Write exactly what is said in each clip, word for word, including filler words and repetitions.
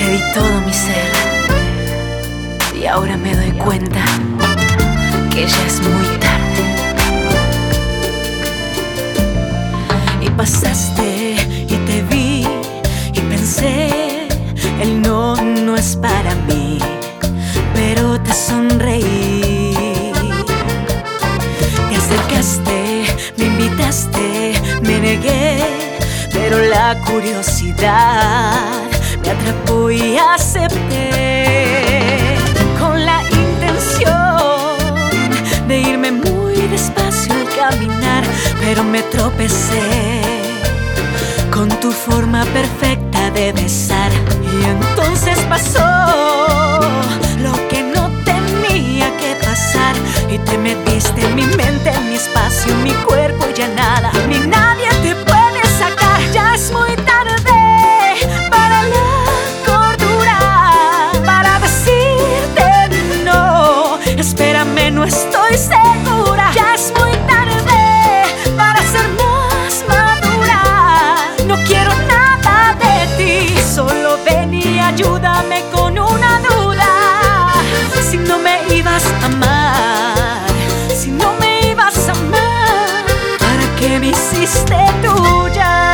Te di todo mi ser y ahora me doy cuenta que ya es muy tarde. Y pasaste y te vi y pensé, el no no es para mí, pero te sonreí. Te acercaste, me invitaste, me negué, pero la curiosidad me atrapó y acepté, con la intención de irme muy despacio al caminar, pero me tropecé con tu forma perfecta de besar. Y entonces pasó lo que no tenía que pasar, y te metiste en mi mente, en mi espacio, en mi cuerpo, y ya nada ni nadie te puede sacar. Ya es muy tarde para la cordura, para decirte no. Espérame, no estoy segura. Ya es muy tarde para ser más madura. No quiero nada de ti, solo ven y ayúdame con una duda. Si no me ibas a amar, si no me ibas a amar, ¿para qué me hiciste tuya?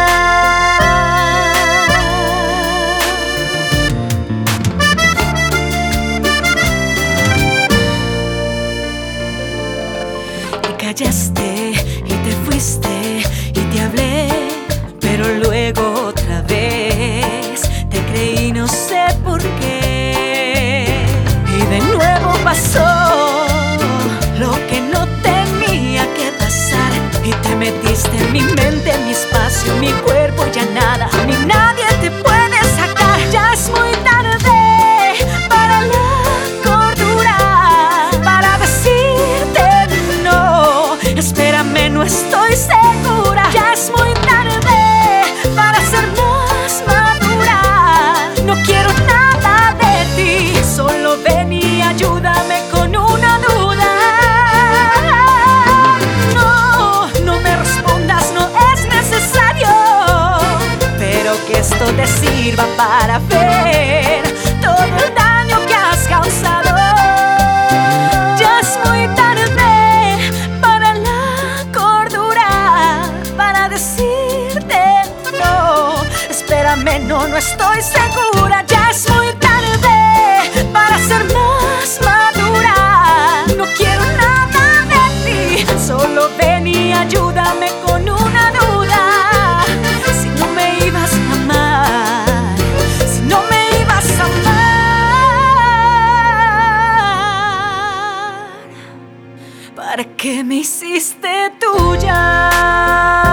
Callaste y te fuiste y te hablé, pero luego otra vez te creí, no sé por qué. Y de nuevo pasó lo que no tenía que pasar, y te metiste en mi mente, en mi espacio, en mi cuerpo, ya nada ni nadie te puede sacar. Ya es muy tarde para la cordura, para decirte no. Espérame, no estoy segura. Ya es muy tarde para ser más madura. No quiero nada de ti, solo ven y ayúdame con una duda. No, no me respondas, no es necesario, pero que esto te sirva para ver todo el daño que has causado. Ya es muy tarde para la cordura, para decirte no. Espérame, no, no estoy segura. Ya es muy tarde para ser más madura. No quiero nada de ti, solo ven y ayúdame con una duda. Si no me ibas a amar, si no me ibas a amar, ¿para qué me hiciste tuya?